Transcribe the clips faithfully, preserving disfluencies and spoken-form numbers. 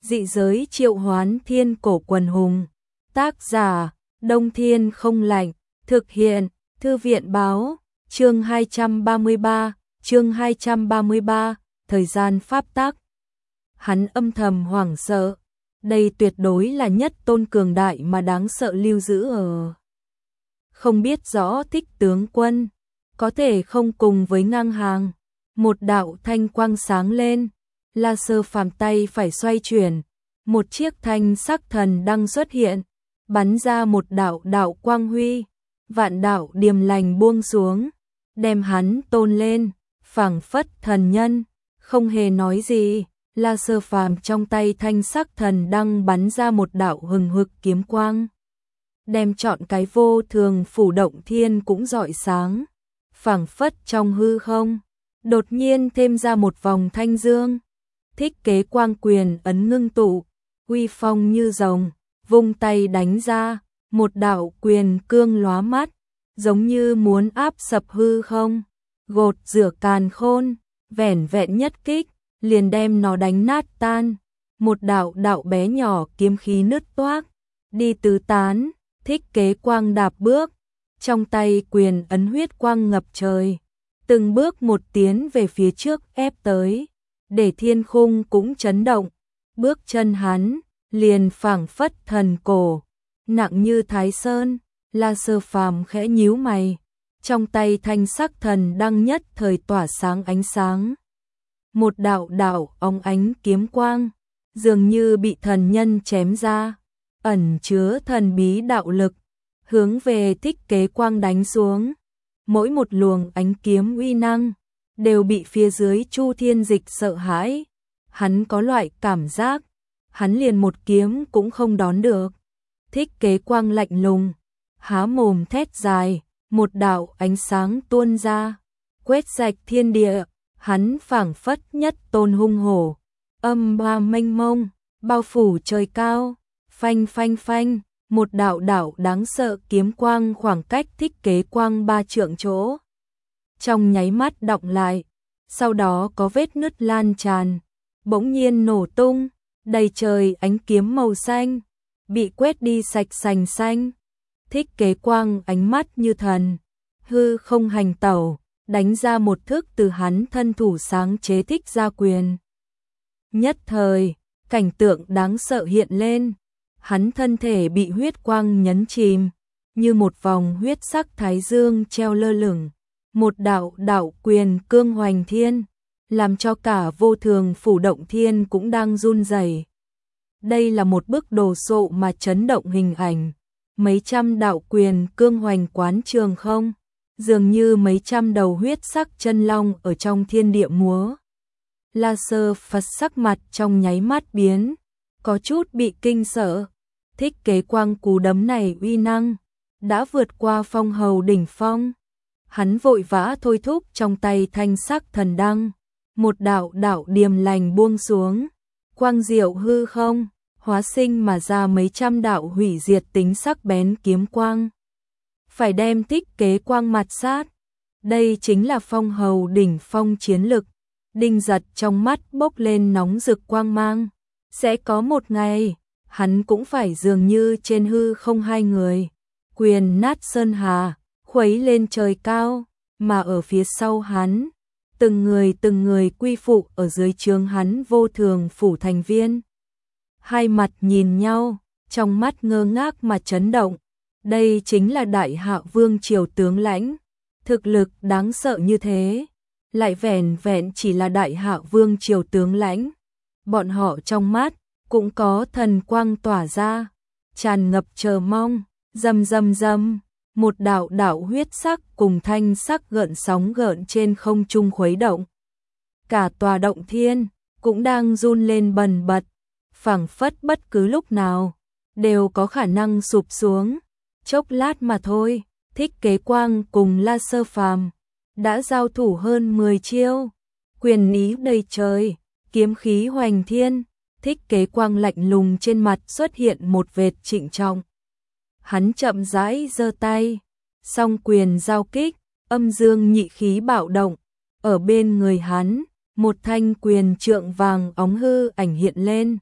Dị giới triệu hoán thiên cổ quần hùng. Tác giả, Đông Thiên không lạnh. Thực hiện, Thư viện báo. Chương hai trăm ba mươi ba, chương hai trăm ba mươi ba, thời gian pháp tắc. Hắn âm thầm hoảng sợ. Đây tuyệt đối là nhất tôn cường đại mà đáng sợ lưu giữ ở. Không biết rõ Thích tướng quân, có thể không cùng với ngang hàng. Một đạo thanh quang sáng lên, La Sơ Phàm tay phải xoay chuyển, một chiếc thanh sắc thần đăng xuất hiện, bắn ra một đạo đạo quang huy, vạn đạo điềm lành buông xuống, đem hắn tôn lên, phảng phất thần nhân, không hề nói gì. La Sơ Phàm trong tay thanh sắc thần đăng bắn ra một đạo hừng hực kiếm quang, đem trọn cái vô thường phủ động thiên cũng rọi sáng, phảng phất trong hư không, đột nhiên thêm ra một vòng thanh dương. Thích kế quang quyền ấn ngưng tụ, uy phong như rồng, vung tay đánh ra, một đạo quyền cương lóa mắt, giống như muốn áp sập hư không, gột rửa càn khôn, vẻn vẹn nhất kích, liền đem nó đánh nát tan. Một đạo đạo bé nhỏ kiếm khí nứt toác, đi tứ tán. Thích kế quang đạp bước, trong tay quyền ấn huyết quang ngập trời, từng bước một tiến về phía trước ép tới, để thiên khung cũng chấn động. Bước chân hắn liền phảng phất thần cổ, nặng như thái sơn. La Sơ Phàm khẽ nhíu mày, trong tay thanh sắc thần đăng nhất thời tỏa sáng ánh sáng. Một đạo đạo óng ánh kiếm quang, dường như bị thần nhân chém ra, ẩn chứa thần bí đạo lực, hướng về Thích kế quang đánh xuống. Mỗi một luồng ánh kiếm uy năng đều bị phía dưới Chu Thiên Dịch sợ hãi. Hắn có loại cảm giác, hắn liền một kiếm cũng không đón được. Thích kế quang lạnh lùng, há mồm thét dài, một đạo ánh sáng tuôn ra, quét sạch thiên địa. Hắn phảng phất nhất tôn hung hổ, âm ba mênh mông, bao phủ trời cao. Phanh phanh phanh, một đạo đạo đáng sợ kiếm quang khoảng cách Thích kế quang ba trượng chỗ, trong nháy mắt đọng lại, sau đó có vết nứt lan tràn, bỗng nhiên nổ tung, đầy trời ánh kiếm màu xanh, bị quét đi sạch sành xanh. Thích kế quang ánh mắt như thần, hư không hành tẩu, đánh ra một thức từ hắn thân thủ sáng chế Thích gia quyền. Nhất thời, cảnh tượng đáng sợ hiện lên. Hắn thân thể bị huyết quang nhấn chìm, như một vòng huyết sắc thái dương treo lơ lửng, một đạo đạo quyền cương hoành thiên, làm cho cả vô thường phủ động thiên cũng đang run rẩy. Đây là một bức đồ sộ mà chấn động hình ảnh, mấy trăm đạo quyền cương hoành quán trường không, dường như mấy trăm đầu huyết sắc chân long ở trong thiên địa múa. La Sơ Phật sắc mặt trong nháy mắt biến, có chút bị kinh sợ. Thích kế quang cú đấm này uy năng đã vượt qua phong hầu đỉnh phong. Hắn vội vã thôi thúc trong tay thanh sắc thần đăng, một đạo đạo điềm lành buông xuống, quang diệu hư không, hóa sinh mà ra mấy trăm đạo hủy diệt tính sắc bén kiếm quang, phải đem Thích kế quang mặt sát. Đây chính là phong hầu đỉnh phong chiến lực. Đinh Giật trong mắt bốc lên nóng rực quang mang, sẽ có một ngày hắn cũng phải dường như trên hư không hai người, quyền nát sơn hà, khuấy lên trời cao, mà ở phía sau hắn, từng người từng người quy phụ ở dưới trướng hắn vô thường phủ thành viên. Hai mặt nhìn nhau, trong mắt ngơ ngác mà chấn động. Đây chính là Đại Hạ Vương triều tướng lãnh, thực lực đáng sợ như thế, lại vẻn vẹn chỉ là Đại Hạ Vương triều tướng lãnh. Bọn họ trong mắt cũng có thần quang tỏa ra, tràn ngập chờ mong. Rầm rầm rầm, một đạo đạo huyết sắc cùng thanh sắc gợn sóng gợn trên không trung khuấy động. Cả tòa động thiên cũng đang run lên bần bật, phảng phất bất cứ lúc nào đều có khả năng sụp xuống. Chốc lát mà thôi, Thích kế quang cùng La Sơ Phàm đã giao thủ hơn mười chiêu, quyền ý đầy trời, kiếm khí hoành thiên. Thích kế quang lạnh lùng, trên mặt xuất hiện một vệt trịnh trọng. Hắn chậm rãi giơ tay, song quyền giao kích, âm dương nhị khí bạo động. Ở bên người hắn, một thanh quyền trượng vàng óng hư ảnh hiện lên,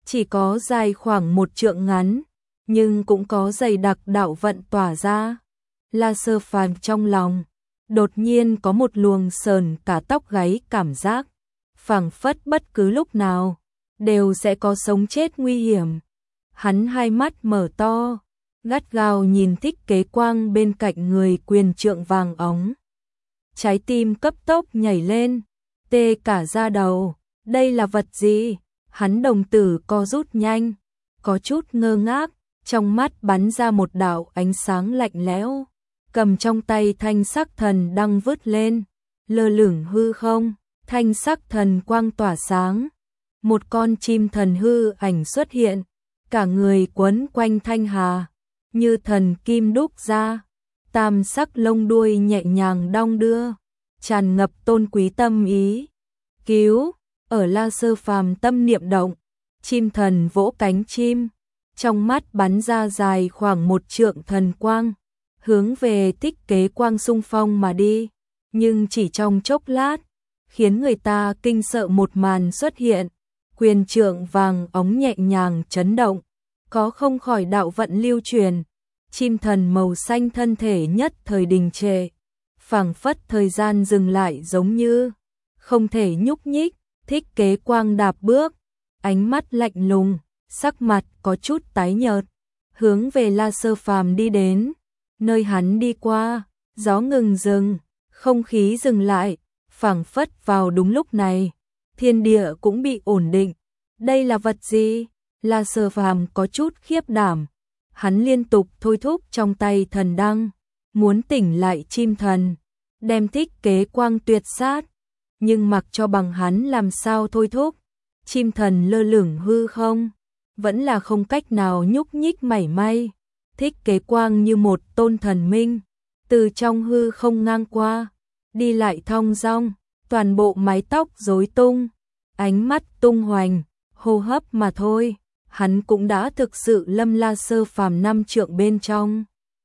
chỉ có dài khoảng một trượng ngắn, nhưng cũng có dày đặc đạo vận tỏa ra. La Sơ Phàm trong lòng đột nhiên có một luồng sờn cả tóc gáy cảm giác, phảng phất bất cứ lúc nào đều sẽ có sống chết nguy hiểm. Hắn hai mắt mở to, gắt gao nhìn Thích Kế Quang bên cạnh người quyền trượng vàng óng. Trái tim cấp tốc nhảy lên, tê cả da đầu, đây là vật gì? Hắn đồng tử co rút nhanh, có chút ngơ ngác, trong mắt bắn ra một đạo ánh sáng lạnh lẽo, cầm trong tay thanh sắc thần đăng vứt lên, lơ lửng hư không, thanh sắc thần quang tỏa sáng. Một con chim thần hư ảnh xuất hiện, cả người quấn quanh thanh hà, như thần kim đúc ra, tam sắc lông đuôi nhẹ nhàng đong đưa, tràn ngập tôn quý tâm ý. Cứu, ở La Sơ Phàm tâm niệm động, chim thần vỗ cánh chim, trong mắt bắn ra dài khoảng một trượng thần quang, hướng về Thích Kế Quang xung phong mà đi, nhưng chỉ trong chốc lát, khiến người ta kinh sợ một màn xuất hiện, quyền trượng vàng óng nhẹ nhàng chấn động, có không khỏi đạo vận lưu truyền, chim thần màu xanh thân thể nhất thời đình trệ, phảng phất thời gian dừng lại giống như không thể nhúc nhích. Thích Kế Quang đạp bước, ánh mắt lạnh lùng, sắc mặt có chút tái nhợt, hướng về La Sơ Phàm đi đến. Nơi hắn đi qua, gió ngừng dừng, không khí dừng lại, phảng phất vào đúng lúc này, thiên địa cũng bị ổn định. Đây là vật gì? La Sơ Phàm có chút khiếp đảm, hắn liên tục thôi thúc trong tay thần đăng, muốn tỉnh lại chim thần, đem Thích Kế Quang tuyệt sát. Nhưng mặc cho bằng hắn làm sao thôi thúc, chim thần lơ lửng hư không, vẫn là không cách nào nhúc nhích mảy may. Thích Kế Quang như một tôn thần minh, từ trong hư không ngang qua, đi lại thong dong, toàn bộ mái tóc rối tung, ánh mắt tung hoành, hô hấp mà thôi, hắn cũng đã thực sự lâm La Sơ Phàm năm trượng bên trong.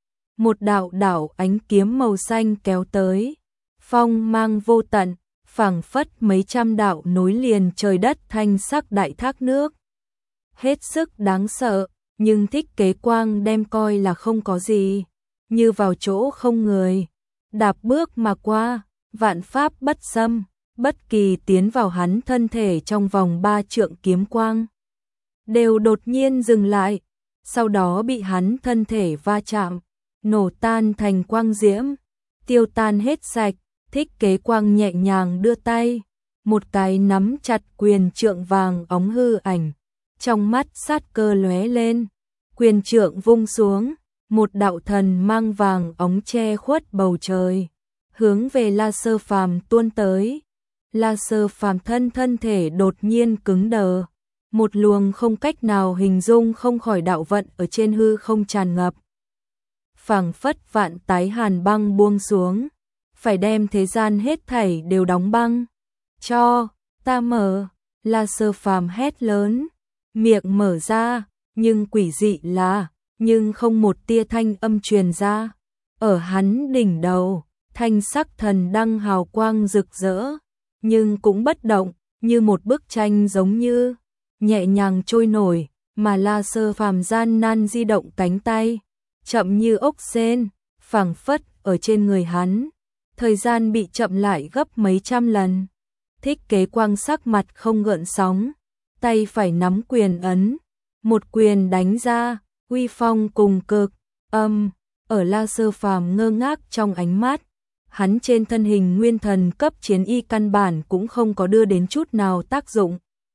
Một đạo đạo ánh kiếm màu xanh kéo tới, phong mang vô tận, phảng phất mấy trăm đạo nối liền trời đất thanh sắc đại thác nước. Hết sức đáng sợ, nhưng Thích Kế Quang đem coi là không có gì, như vào chỗ không người, đạp bước mà qua, vạn pháp bất xâm, bất kỳ tiến vào hắn thân thể trong vòng ba trượng kiếm quang, đều đột nhiên dừng lại, sau đó bị hắn thân thể va chạm, nổ tan thành quang diễm, tiêu tan hết sạch. Thích Kế Quang nhẹ nhàng đưa tay, một cái nắm chặt quyền trượng vàng óng hư ảnh, trong mắt sát cơ lóe lên, quyền trượng vung xuống, một đạo thần mang vàng óng che khuất bầu trời, hướng về La Sơ Phàm tuôn tới. La Sơ Phàm thân thân thể đột nhiên cứng đờ, một luồng không cách nào hình dung không khỏi đạo vận ở trên hư không tràn ngập, phảng phất vạn tái hàn băng buông xuống, phải đem thế gian hết thảy đều đóng băng. Cho ta mở, La Sơ Phàm hét lớn, miệng mở ra, nhưng quỷ dị là, nhưng không một tia thanh âm truyền ra. Ở hắn đỉnh đầu, thanh sắc thần đăng hào quang rực rỡ, nhưng cũng bất động, như một bức tranh giống như nhẹ nhàng trôi nổi, mà La Sơ Phàm gian nan di động cánh tay, chậm như ốc sên, phảng phất ở trên người hắn. Thời gian bị chậm lại gấp mấy trăm lần. Thích Kế Quang sắc mặt không gợn sóng, tay phải nắm quyền ấn, một quyền đánh ra, uy phong cùng cực, âm, ở La Sơ Phàm ngơ ngác trong ánh mắt, hắn trên thân hình nguyên thần cấp chiến y căn bản cũng không có đưa đến chút nào tác dụng.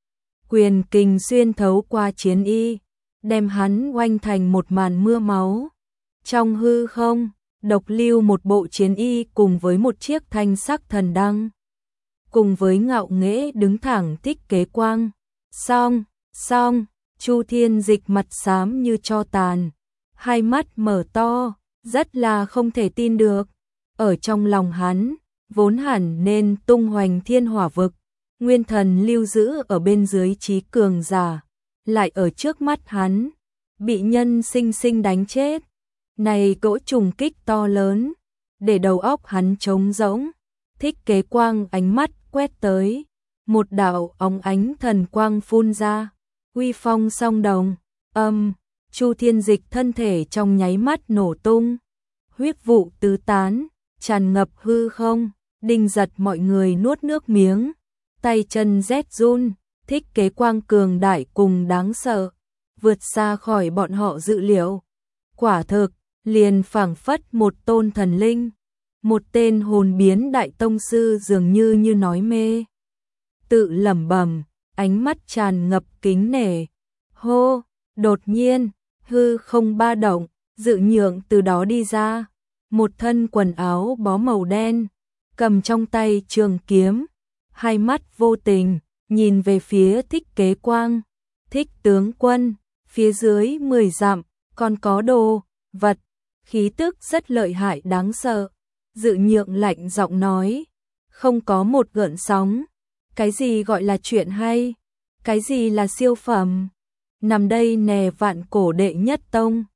Quyền kình xuyên thấu qua chiến y, đem hắn oanh thành một màn mưa máu. Trong hư không, độc lưu một bộ chiến y cùng với một chiếc thanh sắc thần đăng, cùng với ngạo nghễ đứng thẳng Thích Kế Quang. Xong, xong, Chu Thiên Dịch mặt xám như tro tàn, hai mắt mở to, rất là không thể tin được. Ở trong lòng hắn, vốn hẳn nên tung hoành thiên hỏa vực, nguyên thần lưu giữ ở bên dưới trí cường giả, lại ở trước mắt hắn, bị nhân sinh sinh đánh chết. Này cỗ trùng kích to lớn, để đầu óc hắn trống rỗng. Thích Kế Quang ánh mắt quét tới, một đạo óng ánh thần quang phun ra, uy phong song đồng, âm, Chu Thiên Dịch thân thể trong nháy mắt nổ tung, huyết vụ tứ tán, tràn ngập hư không, Đinh Giật mọi người nuốt nước miếng, tay chân rét run, Thích Kế Quang cường đại cùng đáng sợ, vượt xa khỏi bọn họ dự liệu. Quả thực, liền phảng phất một tôn thần linh, một tên hồn biến đại tông sư dường như như nói mê. Tự lẩm bẩm, ánh mắt tràn ngập kính nể. Hô, đột nhiên, hư không ba động, Dự Nhượng từ đó đi ra, một thân quần áo bó màu đen, cầm trong tay trường kiếm, hai mắt vô tình, nhìn về phía Thích Kế Quang. Thích tướng quân, phía dưới mười dặm, còn có đồ, vật, khí tức rất lợi hại đáng sợ. Dự Nhượng lạnh giọng nói, không có một gợn sóng. Cái gì gọi là chuyện hay? Cái gì là siêu phẩm? Nằm đây nè vạn cổ đệ nhất tông.